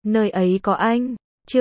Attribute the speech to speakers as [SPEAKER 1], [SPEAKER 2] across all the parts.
[SPEAKER 1] nơi ấy có anh.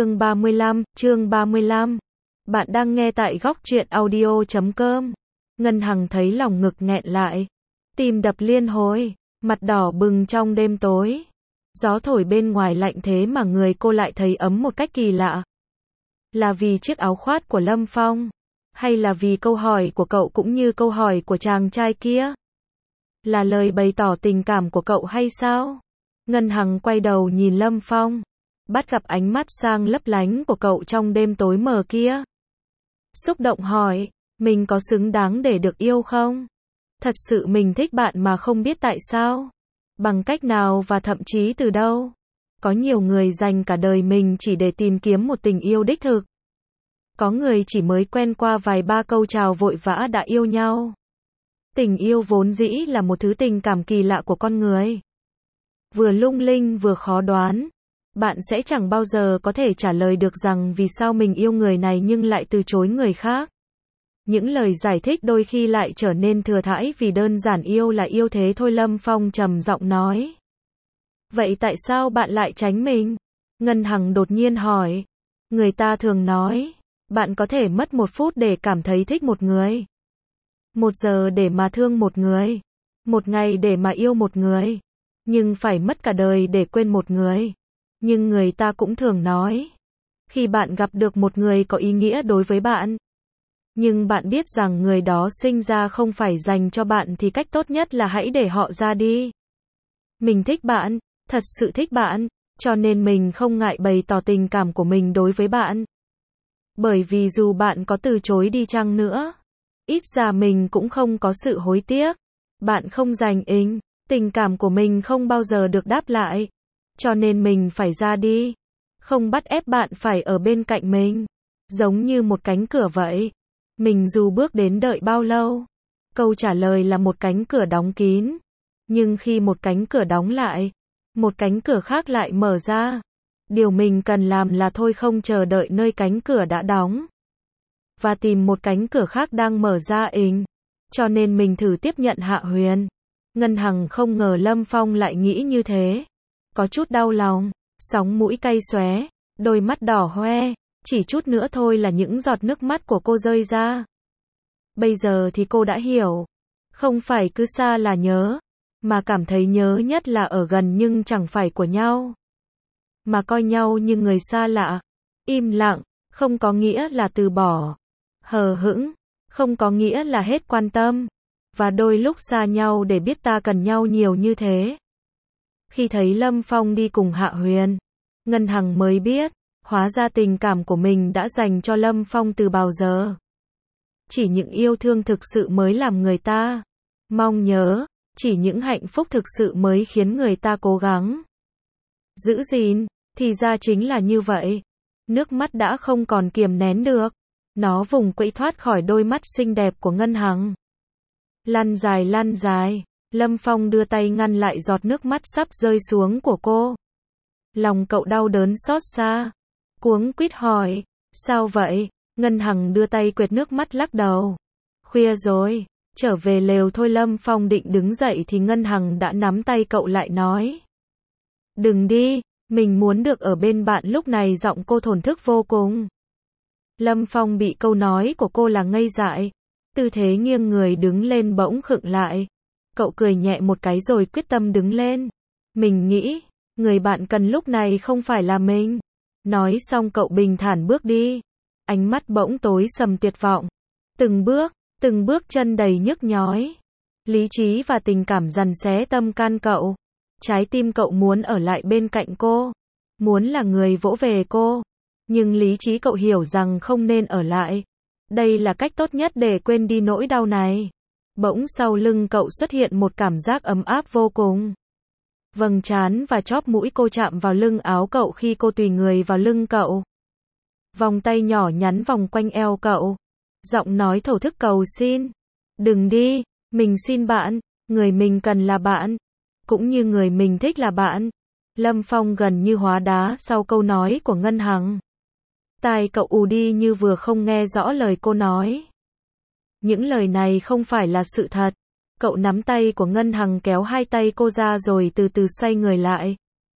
[SPEAKER 1] Chương 35. Bạn đang nghe tại góc truyện audio.com. Ngân Hằng thấy lòng ngực nghẹn lại, tim đập liên hồi, mặt đỏ bừng trong đêm tối. Gió thổi bên ngoài lạnh thế mà người cô lại thấy ấm một cách kỳ lạ. Là vì chiếc áo khoác của Lâm Phong? Hay là vì câu hỏi của cậu cũng như câu hỏi của chàng trai kia? Là lời bày tỏ tình cảm của cậu hay sao? Ngân Hằng quay đầu nhìn Lâm Phong, bắt gặp ánh mắt sang lấp lánh của cậu trong đêm tối mờ kia. Xúc động hỏi, mình có xứng đáng để được yêu không? Thật sự mình thích bạn mà không biết tại sao? Bằng cách nào và thậm chí từ đâu? Có nhiều người dành cả đời mình chỉ để tìm kiếm một tình yêu đích thực. Có người chỉ mới quen qua vài ba câu chào vội vã đã yêu nhau. Tình yêu vốn dĩ là một thứ tình cảm kỳ lạ của con người. Vừa lung linh vừa khó đoán. Bạn sẽ chẳng bao giờ có thể trả lời được rằng vì sao mình yêu người này nhưng lại từ chối người khác. Những lời giải thích đôi khi lại trở nên thừa thãi vì đơn giản yêu là yêu thế thôi. Lâm Phong trầm giọng nói. Vậy tại sao bạn lại tránh mình? Ngân Hằng đột nhiên hỏi. Người ta thường nói, bạn có thể mất 1 phút để cảm thấy thích một người, 1 giờ để mà thương một người, 1 ngày để mà yêu một người, nhưng phải mất cả đời để quên một người. Nhưng người ta cũng thường nói, khi bạn gặp được một người có ý nghĩa đối với bạn, nhưng bạn biết rằng người đó sinh ra không phải dành cho bạn thì cách tốt nhất là hãy để họ ra đi. Mình thích bạn, thật sự thích bạn, cho nên mình không ngại bày tỏ tình cảm của mình đối với bạn. Bởi vì dù bạn có từ chối đi chăng nữa, ít ra mình cũng không có sự hối tiếc. Bạn không dành tình cảm của mình không bao giờ được đáp lại. Cho nên mình phải ra đi. Không bắt ép bạn phải ở bên cạnh mình. Giống như một cánh cửa vậy. Mình dù bước đến đợi bao lâu, câu trả lời là một cánh cửa đóng kín. Nhưng khi một cánh cửa đóng lại, một cánh cửa khác lại mở ra. Điều mình cần làm là thôi không chờ đợi nơi cánh cửa đã đóng, và tìm một cánh cửa khác đang mở ra. Cho nên mình thử tiếp nhận Hạ Huyền. Ngân Hằng không ngờ Lâm Phong lại nghĩ như thế. Có chút đau lòng, sóng mũi cay xóe, đôi mắt đỏ hoe, chỉ chút nữa thôi là những giọt nước mắt của cô rơi ra. Bây giờ thì cô đã hiểu, không phải cứ xa là nhớ, mà cảm thấy nhớ nhất là ở gần nhưng chẳng phải của nhau, mà coi nhau như người xa lạ. Im lặng, không có nghĩa là từ bỏ. Hờ hững, không có nghĩa là hết quan tâm. Và đôi lúc xa nhau để biết ta cần nhau nhiều như thế. Khi thấy Lâm Phong đi cùng Hạ Huyền, Ngân Hằng mới biết, hóa ra tình cảm của mình đã dành cho Lâm Phong từ bao giờ. Chỉ những yêu thương thực sự mới làm người ta mong nhớ, chỉ những hạnh phúc thực sự mới khiến người ta cố gắng giữ gìn. Thì ra chính là như vậy. Nước mắt đã không còn kiềm nén được. Nó vùng vẫy thoát khỏi đôi mắt xinh đẹp của Ngân Hằng. Lăn dài. Lâm Phong đưa tay ngăn lại giọt nước mắt sắp rơi xuống của cô. Lòng cậu đau đớn xót xa. Cuống quýt hỏi, sao vậy? Ngân Hằng đưa tay quệt nước mắt lắc đầu. Khuya rồi, trở về lều thôi. Lâm Phong định đứng dậy thì Ngân Hằng đã nắm tay cậu lại nói. Đừng đi, mình muốn được ở bên bạn. Lúc này giọng cô thổn thức vô cùng. Lâm Phong bị câu nói của cô là ngây dại. Tư thế nghiêng người đứng lên bỗng khựng lại. Cậu cười nhẹ một cái rồi quyết tâm đứng lên. Mình nghĩ, người bạn cần lúc này không phải là mình. Nói xong cậu bình thản bước đi. Ánh mắt bỗng tối sầm tuyệt vọng. Từng bước chân đầy nhức nhói. Lý trí và tình cảm giằng xé tâm can cậu. Trái tim cậu muốn ở lại bên cạnh cô. Muốn là người vỗ về cô. Nhưng lý trí cậu hiểu rằng không nên ở lại. Đây là cách tốt nhất để quên đi nỗi đau này. Bỗng sau lưng cậu xuất hiện một cảm giác ấm áp vô cùng. Vầng trán và chóp mũi cô chạm vào lưng áo cậu khi cô tùy người vào lưng cậu. Vòng tay nhỏ nhắn vòng quanh eo cậu. Giọng nói thổ thức cầu xin. Đừng đi, mình xin bạn, người mình cần là bạn. Cũng như người mình thích là bạn. Lâm Phong gần như hóa đá sau câu nói của Ngân Hằng. Tai cậu ù đi như vừa không nghe rõ lời cô nói. Những lời này không phải là sự thật. Cậu nắm tay của Ngân Hằng kéo hai tay cô ra rồi từ từ xoay người lại.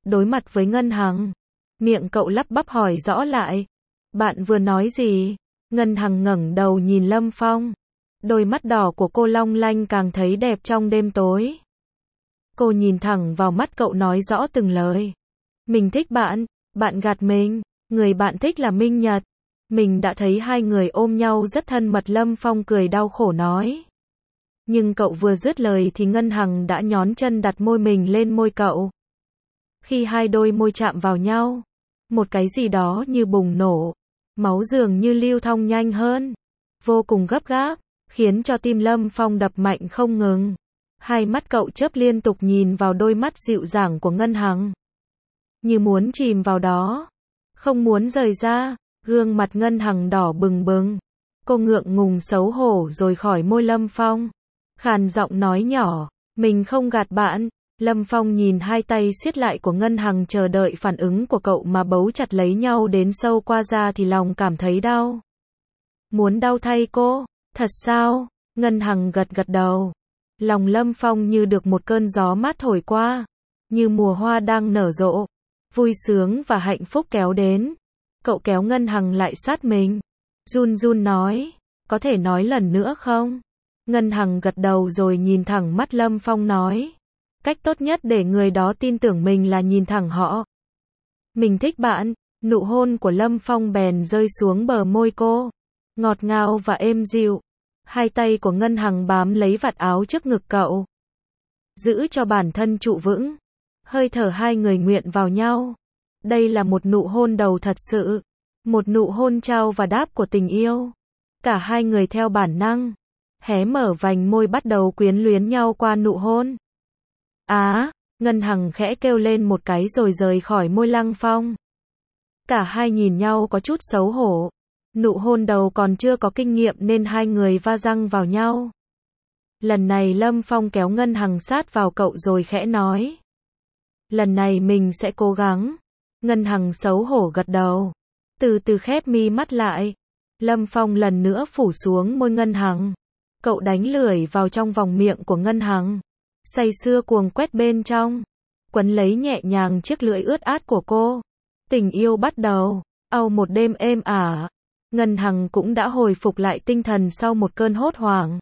[SPEAKER 1] đối mặt với Ngân Hằng. Miệng cậu lắp bắp hỏi rõ lại. Bạn vừa nói gì? Ngân Hằng ngẩng đầu nhìn Lâm Phong. Đôi mắt đỏ của cô long lanh càng thấy đẹp trong đêm tối. Cô nhìn thẳng vào mắt cậu nói rõ từng lời. Mình thích bạn, bạn gạt mình, người bạn thích là Minh Nhật. Mình đã thấy hai người ôm nhau rất thân mật, Lâm Phong cười đau khổ nói. Nhưng cậu vừa dứt lời thì Ngân Hằng đã nhón chân đặt môi mình lên môi cậu. Khi hai đôi môi chạm vào nhau, một cái gì đó như bùng nổ, máu dường như lưu thông nhanh hơn, vô cùng gấp gáp, khiến cho tim Lâm Phong đập mạnh không ngừng. Hai mắt cậu chớp liên tục nhìn vào đôi mắt dịu dàng của Ngân Hằng, như muốn chìm vào đó, không muốn rời ra. Gương mặt Ngân Hằng đỏ bừng bừng. Cô ngượng ngùng xấu hổ rồi khỏi môi Lâm Phong. Khàn giọng nói nhỏ, mình không gạt bạn. Lâm Phong nhìn hai tay siết lại của Ngân Hằng chờ đợi phản ứng của cậu mà bấu chặt lấy nhau đến sâu qua da thì lòng cảm thấy đau. Muốn đau thay cô, thật sao? Ngân Hằng gật gật đầu. Lòng Lâm Phong như được một cơn gió mát thổi qua, như mùa hoa đang nở rộ. Vui sướng và hạnh phúc kéo đến. Cậu kéo Ngân Hằng lại sát mình. Run run nói, có thể nói lần nữa không? Ngân Hằng gật đầu rồi nhìn thẳng mắt Lâm Phong nói. Cách tốt nhất để người đó tin tưởng mình là nhìn thẳng họ. Mình thích bạn. Nụ hôn của Lâm Phong bèn rơi xuống bờ môi cô. Ngọt ngào và êm dịu. Hai tay của Ngân Hằng bám lấy vạt áo trước ngực cậu. Giữ cho bản thân trụ vững. Hơi thở hai người nguyện vào nhau. Đây là một nụ hôn đầu thật sự. Một nụ hôn trao và đáp của tình yêu. Cả hai người theo bản năng hé mở vành môi bắt đầu quyến luyến nhau qua nụ hôn. Ngân Hằng khẽ kêu lên một cái rồi rời khỏi môi Lâm Phong. Cả hai nhìn nhau có chút xấu hổ. Nụ hôn đầu còn chưa có kinh nghiệm nên hai người va răng vào nhau. Lần này Lâm Phong kéo Ngân Hằng sát vào cậu rồi khẽ nói. Lần này mình sẽ cố gắng. Ngân Hằng xấu hổ gật đầu. Từ từ khép mi mắt lại. Lâm Phong lần nữa phủ xuống môi Ngân Hằng. Cậu đánh lưỡi vào trong vòng miệng của Ngân Hằng. Say sưa cuồng quét bên trong. Quấn lấy nhẹ nhàng chiếc lưỡi ướt át của cô. Tình yêu bắt đầu. Âu một đêm êm ả. Ngân Hằng cũng đã hồi phục lại tinh thần sau một cơn hốt hoảng.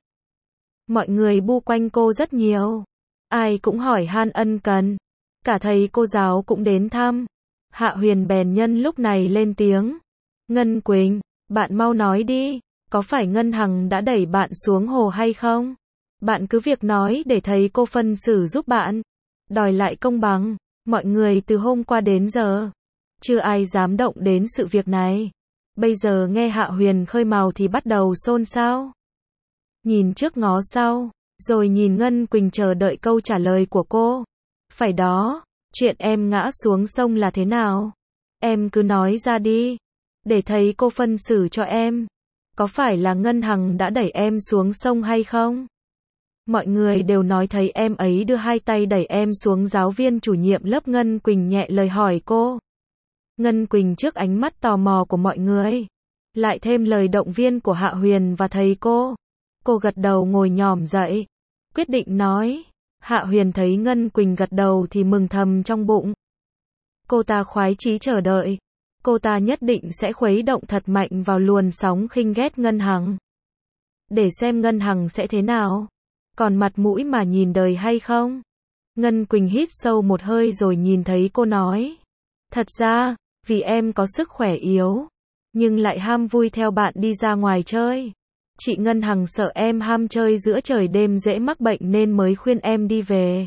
[SPEAKER 1] Mọi người bu quanh cô rất nhiều. Ai cũng hỏi han ân cần. Cả thầy cô giáo cũng đến thăm. Hạ Huyền bèn nhân lúc này lên tiếng. Ngân Quỳnh, bạn mau nói đi. Có phải Ngân Hằng đã đẩy bạn xuống hồ hay không? Bạn cứ việc nói để thầy cô phân xử giúp bạn. Đòi lại công bằng. Mọi người từ hôm qua đến giờ chưa ai dám động đến sự việc này. Bây giờ nghe Hạ Huyền khơi mào thì bắt đầu xôn xao. Nhìn trước ngó sau, rồi nhìn Ngân Quỳnh chờ đợi câu trả lời của cô. Phải đó, chuyện em ngã xuống sông là thế nào? Em cứ nói ra đi, để thầy cô phân xử cho em. Có phải là Ngân Hằng đã đẩy em xuống sông hay không? Mọi người đều nói thấy em ấy đưa hai tay đẩy em xuống. Giáo viên chủ nhiệm lớp Ngân Quỳnh nhẹ lời hỏi cô. Ngân Quỳnh trước ánh mắt tò mò của mọi người, lại thêm lời động viên của Hạ Huyền và thầy cô gật đầu ngồi nhòm dậy, quyết định nói. Hạ Huyền thấy Ngân Quỳnh gật đầu thì mừng thầm trong bụng. Cô ta khoái chí chờ đợi. Cô ta nhất định sẽ khuấy động thật mạnh vào luồn sóng khinh ghét Ngân Hằng. Để xem Ngân Hằng sẽ thế nào. Còn mặt mũi mà nhìn đời hay không? Ngân Quỳnh hít sâu một hơi rồi nhìn thấy cô nói. Thật ra, vì em có sức khỏe yếu, nhưng lại ham vui theo bạn đi ra ngoài chơi. Chị Ngân Hằng sợ em ham chơi giữa trời đêm dễ mắc bệnh nên mới khuyên em đi về.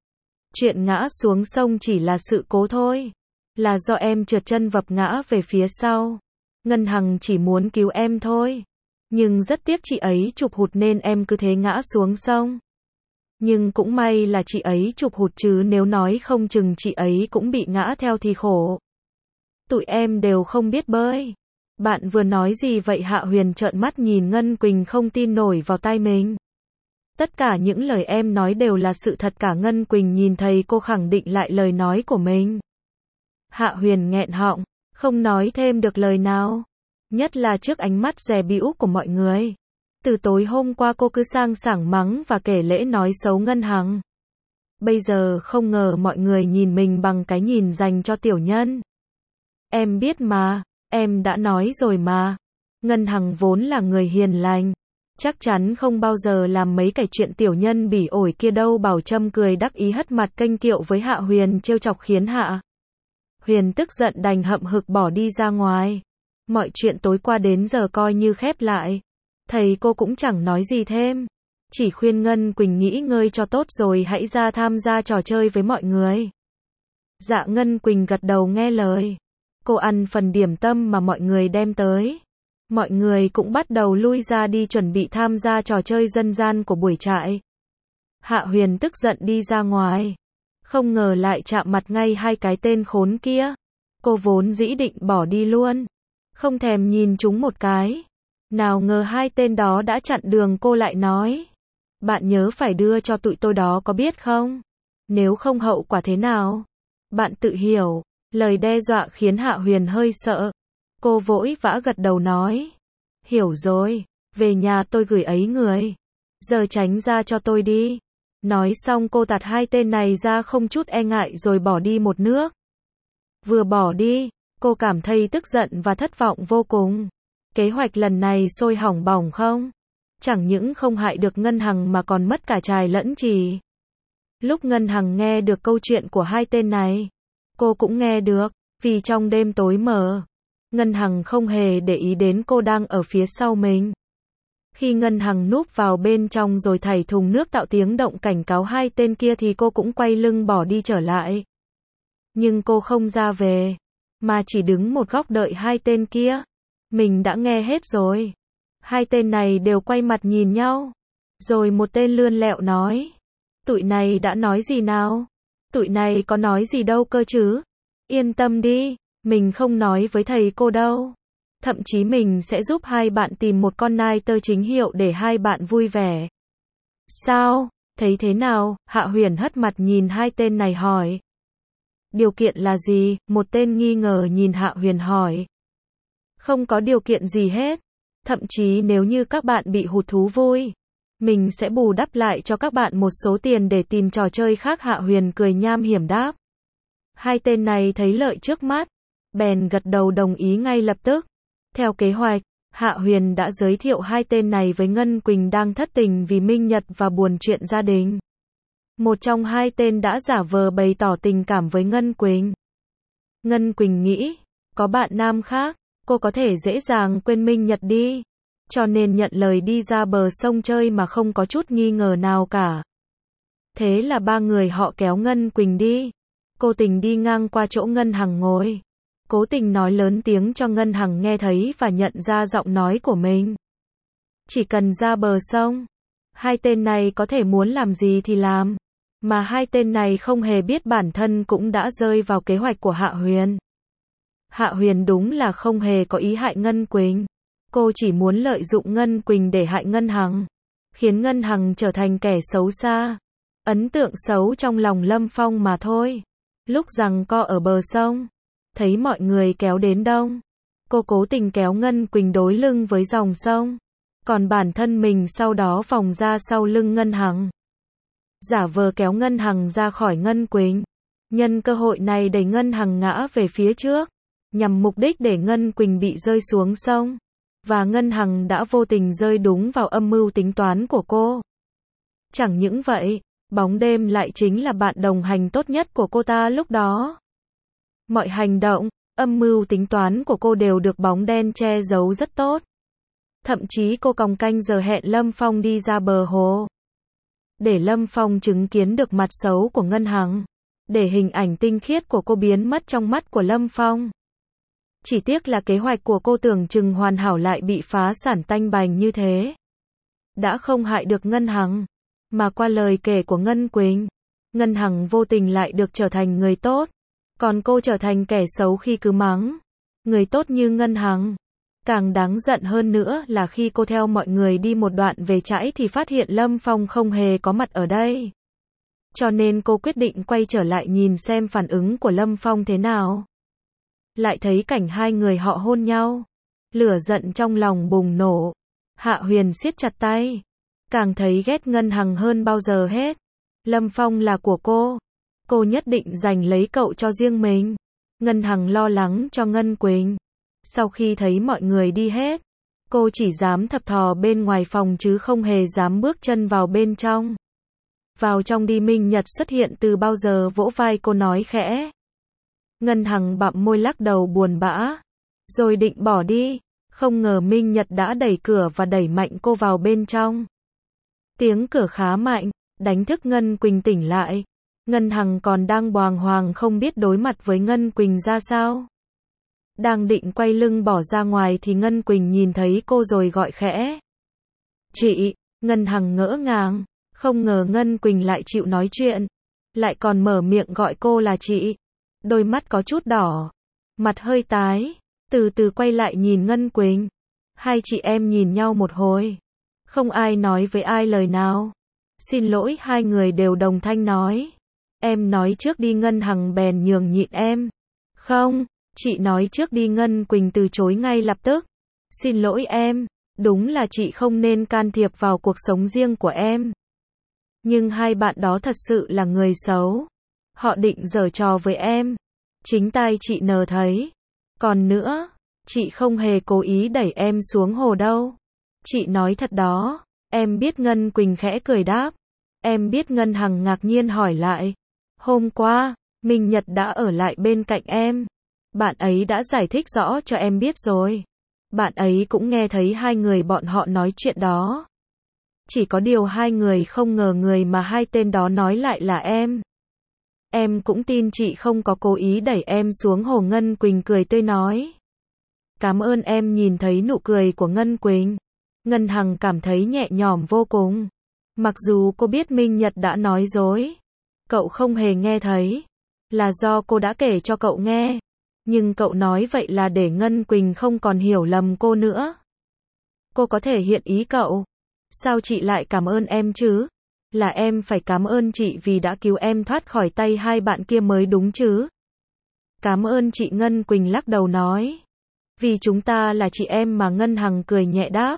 [SPEAKER 1] Chuyện ngã xuống sông chỉ là sự cố thôi. Là do em trượt chân vấp ngã về phía sau. Ngân Hằng chỉ muốn cứu em thôi. Nhưng rất tiếc chị ấy chụp hụt nên em cứ thế ngã xuống sông. Nhưng cũng may là chị ấy chụp hụt chứ nếu nói không chừng chị ấy cũng bị ngã theo thì khổ. Tụi em đều không biết bơi. Bạn vừa nói gì vậy? Hạ Huyền trợn mắt nhìn Ngân Quỳnh không tin nổi vào tai mình. Tất cả những lời em nói đều là sự thật cả. Ngân Quỳnh nhìn thầy cô khẳng định lại lời nói của mình. Hạ Huyền nghẹn họng, không nói thêm được lời nào. Nhất là trước ánh mắt dè bĩu của mọi người. Từ tối hôm qua cô cứ sang sảng mắng và kể lễ nói xấu Ngân Hằng. Bây giờ không ngờ mọi người nhìn mình bằng cái nhìn dành cho tiểu nhân. Em biết mà, em đã nói rồi mà. Ngân Hằng vốn là người hiền lành, chắc chắn không bao giờ làm mấy cái chuyện tiểu nhân bỉ ổi kia đâu. Bảo Trâm cười đắc ý hất mặt kênh kiệu với Hạ Huyền trêu chọc khiến Hạ Huyền tức giận đành hậm hực bỏ đi ra ngoài. Mọi chuyện tối qua đến giờ coi như khép lại. Thầy cô cũng chẳng nói gì thêm, chỉ khuyên Ngân Quỳnh nghỉ ngơi cho tốt rồi hãy ra tham gia trò chơi với mọi người. Dạ Ngân Quỳnh gật đầu nghe lời. Cô ăn phần điểm tâm mà mọi người đem tới. Mọi người cũng bắt đầu lui ra đi chuẩn bị tham gia trò chơi dân gian của buổi trại. Hạ Huyền tức giận đi ra ngoài, không ngờ lại chạm mặt ngay hai cái tên khốn kia. Cô vốn dĩ định bỏ đi luôn, không thèm nhìn chúng một cái. Nào ngờ hai tên đó đã chặn đường cô lại nói. Bạn nhớ phải đưa cho tụi tôi đó có biết không? Nếu không hậu quả thế nào? Bạn tự hiểu. Lời đe dọa khiến Hạ Huyền hơi sợ. Cô vội vã gật đầu nói. Hiểu rồi, về nhà tôi gửi ấy người. Giờ tránh ra cho tôi đi. Nói xong cô tạt hai tên này ra không chút e ngại rồi bỏ đi một nước. Vừa bỏ đi, cô cảm thấy tức giận và thất vọng vô cùng. Kế hoạch lần này sôi hỏng bỏng không? Chẳng những không hại được Ngân Hằng mà còn mất cả trai lẫn trì. Lúc Ngân Hằng nghe được câu chuyện của hai tên này, cô cũng nghe được, vì trong đêm tối mờ, Ngân Hằng không hề để ý đến cô đang ở phía sau mình. Khi Ngân Hằng núp vào bên trong rồi thảy thùng nước tạo tiếng động cảnh cáo hai tên kia thì cô cũng quay lưng bỏ đi trở lại. Nhưng cô không ra về, mà chỉ đứng một góc đợi hai tên kia. Mình đã nghe hết rồi. Hai tên này đều quay mặt nhìn nhau. Rồi một tên lươn lẹo nói. Tụi này đã nói gì nào? Tụi này có nói gì đâu cơ chứ? Yên tâm đi, mình không nói với thầy cô đâu. Thậm chí mình sẽ giúp hai bạn tìm một con nai tơ chính hiệu để hai bạn vui vẻ. Sao? Thấy thế nào? Hạ Huyền hất mặt nhìn hai tên này hỏi. Điều kiện là gì? Một tên nghi ngờ nhìn Hạ Huyền hỏi. Không có điều kiện gì hết. Thậm chí nếu như các bạn bị hụt thú vui, mình sẽ bù đắp lại cho các bạn một số tiền để tìm trò chơi khác. Hạ Huyền cười nham hiểm đáp. Hai tên này thấy lợi trước mắt, bèn gật đầu đồng ý ngay lập tức. Theo kế hoạch, Hạ Huyền đã giới thiệu hai tên này với Ngân Quỳnh đang thất tình vì Minh Nhật và buồn chuyện gia đình. Một trong hai tên đã giả vờ bày tỏ tình cảm với Ngân Quỳnh. Ngân Quỳnh nghĩ, có bạn nam khác, cô có thể dễ dàng quên Minh Nhật đi. Cho nên nhận lời đi ra bờ sông chơi mà không có chút nghi ngờ nào cả. Thế là ba người họ kéo Ngân Quỳnh đi. Cô tình đi ngang qua chỗ Ngân Hằng ngồi. Cố tình nói lớn tiếng cho Ngân Hằng nghe thấy và nhận ra giọng nói của mình. Chỉ cần ra bờ sông, hai tên này có thể muốn làm gì thì làm. Mà hai tên này không hề biết bản thân cũng đã rơi vào kế hoạch của Hạ Huyền. Hạ Huyền đúng là không hề có ý hại Ngân Quỳnh. Cô chỉ muốn lợi dụng Ngân Quỳnh để hại Ngân Hằng, khiến Ngân Hằng trở thành kẻ xấu xa, ấn tượng xấu trong lòng Lâm Phong mà thôi. Lúc giằng co ở bờ sông, thấy mọi người kéo đến đông, cô cố tình kéo Ngân Quỳnh đối lưng với dòng sông, còn bản thân mình sau đó vòng ra sau lưng Ngân Hằng, giả vờ kéo Ngân Hằng ra khỏi Ngân Quỳnh, nhân cơ hội này đẩy Ngân Hằng ngã về phía trước, nhằm mục đích để Ngân Quỳnh bị rơi xuống sông. Và Ngân Hằng đã vô tình rơi đúng vào âm mưu tính toán của cô. Chẳng những vậy, bóng đêm lại chính là bạn đồng hành tốt nhất của cô ta lúc đó. Mọi hành động, âm mưu tính toán của cô đều được bóng đen che giấu rất tốt. Thậm chí cô còng canh giờ hẹn Lâm Phong đi ra bờ hồ. Để Lâm Phong chứng kiến được mặt xấu của Ngân Hằng. Để hình ảnh tinh khiết của cô biến mất trong mắt của Lâm Phong. Chỉ tiếc là kế hoạch của cô tưởng chừng hoàn hảo lại bị phá sản tanh bành như thế. Đã không hại được Ngân Hằng, mà qua lời kể của Ngân Quỳnh, Ngân Hằng vô tình lại được trở thành người tốt, còn cô trở thành kẻ xấu khi cứ mắng người tốt như Ngân Hằng. Càng đáng giận hơn nữa là khi cô theo mọi người đi một đoạn về trãi thì phát hiện Lâm Phong không hề có mặt ở đây. Cho nên cô quyết định quay trở lại nhìn xem phản ứng của Lâm Phong thế nào. Lại thấy cảnh hai người họ hôn nhau. Lửa giận trong lòng bùng nổ. Hạ Huyền siết chặt tay. Càng thấy ghét Ngân Hằng hơn bao giờ hết. Lâm Phong là của cô nhất định giành lấy cậu cho riêng mình. Ngân Hằng lo lắng cho Ngân Quỳnh. Sau khi thấy mọi người đi hết, cô chỉ dám thập thò bên ngoài phòng chứ không hề dám bước chân vào bên trong. Vào trong đi, Minh Nhật xuất hiện từ bao giờ, vỗ vai cô nói khẽ. Ngân Hằng bặm môi lắc đầu buồn bã, rồi định bỏ đi, không ngờ Minh Nhật đã đẩy cửa và đẩy mạnh cô vào bên trong. Tiếng cửa khá mạnh, đánh thức Ngân Quỳnh tỉnh lại. Ngân Hằng còn đang bàng hoàng không biết đối mặt với Ngân Quỳnh ra sao. Đang định quay lưng bỏ ra ngoài thì Ngân Quỳnh nhìn thấy cô rồi gọi khẽ. Chị, Ngân Hằng ngỡ ngàng, không ngờ Ngân Quỳnh lại chịu nói chuyện, lại còn mở miệng gọi cô là chị. Đôi mắt có chút đỏ, mặt hơi tái, từ từ quay lại nhìn Ngân Quỳnh. Hai chị em nhìn nhau một hồi, không ai nói với ai lời nào. Xin lỗi, hai người đều đồng thanh nói. Em nói trước đi, Ngân Hằng bèn nhường nhịn em. Không, chị nói trước đi, Ngân Quỳnh từ chối ngay lập tức. Xin lỗi em, đúng là chị không nên can thiệp vào cuộc sống riêng của em. Nhưng hai bạn đó thật sự là người xấu. Họ định giở trò với em. Chính tai chị nờ thấy. Còn nữa, chị không hề cố ý đẩy em xuống hồ đâu. Chị nói thật đó. Em biết, Ngân Quỳnh khẽ cười đáp. Em biết. Ngân Hằng ngạc nhiên hỏi lại. Hôm qua, Minh Nhật đã ở lại bên cạnh em. Bạn ấy đã giải thích rõ cho em biết rồi. Bạn ấy cũng nghe thấy hai người bọn họ nói chuyện đó. Chỉ có điều hai người không ngờ người mà hai tên đó nói lại là em. Em cũng tin chị không có cố ý đẩy em xuống hồ. Ngân Quỳnh cười tươi nói. Cảm ơn em. Nhìn thấy nụ cười của Ngân Quỳnh, Ngân Hằng cảm thấy nhẹ nhõm vô cùng. Mặc dù cô biết Minh Nhật đã nói dối, cậu không hề nghe thấy, là do cô đã kể cho cậu nghe. Nhưng cậu nói vậy là để Ngân Quỳnh không còn hiểu lầm cô nữa. Cô có thể hiện ý cậu. Sao chị lại cảm ơn em chứ? Là em phải cảm ơn chị vì đã cứu em thoát khỏi tay hai bạn kia mới đúng chứ. Cảm ơn chị. Ngân Quỳnh lắc đầu nói. Vì chúng ta là chị em mà. Ngân Hằng cười nhẹ đáp.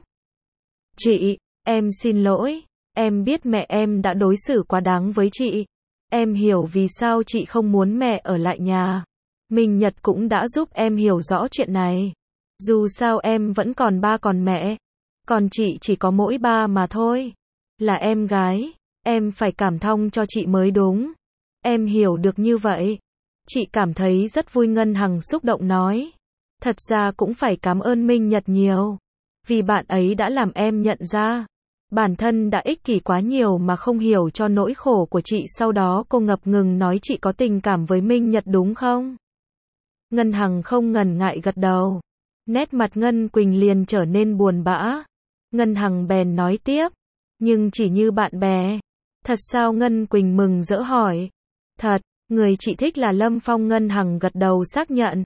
[SPEAKER 1] Chị, em xin lỗi. Em biết mẹ em đã đối xử quá đáng với chị. Em hiểu vì sao chị không muốn mẹ ở lại nhà. Minh Nhật cũng đã giúp em hiểu rõ chuyện này. Dù sao em vẫn còn ba còn mẹ. Còn chị chỉ có mỗi ba mà thôi. Là em gái, em phải cảm thông cho chị mới đúng. Em hiểu được như vậy. Chị cảm thấy rất vui. Ngân Hằng xúc động nói. Thật ra cũng phải cảm ơn Minh Nhật nhiều. Vì bạn ấy đã làm em nhận ra. Bản thân đã ích kỷ quá nhiều mà không hiểu cho nỗi khổ của chị. Sau đó cô ngập ngừng nói chị có tình cảm với Minh Nhật đúng không? Ngân Hằng không ngần ngại gật đầu. Nét mặt Ngân Quỳnh liền trở nên buồn bã. Ngân Hằng bèn nói tiếp. Nhưng chỉ như bạn bè. Thật sao? Ngân Quỳnh mừng rỡ hỏi. Thật, người chị thích là Lâm Phong. Ngân Hằng gật đầu xác nhận.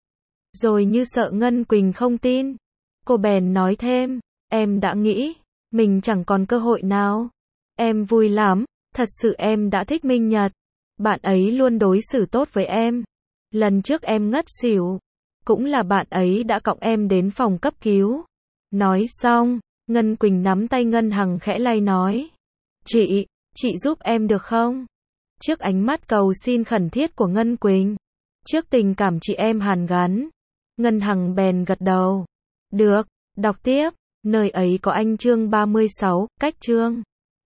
[SPEAKER 1] Rồi như sợ Ngân Quỳnh không tin, cô bèn nói thêm. Em đã nghĩ mình chẳng còn cơ hội nào. Em vui lắm. Thật sự em đã thích Minh Nhật. Bạn ấy luôn đối xử tốt với em. Lần trước em ngất xỉu, cũng là bạn ấy đã cõng em đến phòng cấp cứu. Nói xong, Ngân Quỳnh nắm tay Ngân Hằng khẽ lay nói. Chị giúp em được không? Trước ánh mắt cầu xin khẩn thiết của Ngân Quỳnh, trước tình cảm chị em hàn gắn, Ngân Hằng bèn gật đầu. Được, đọc tiếp. Nơi ấy có anh. Chương 36, cách chương.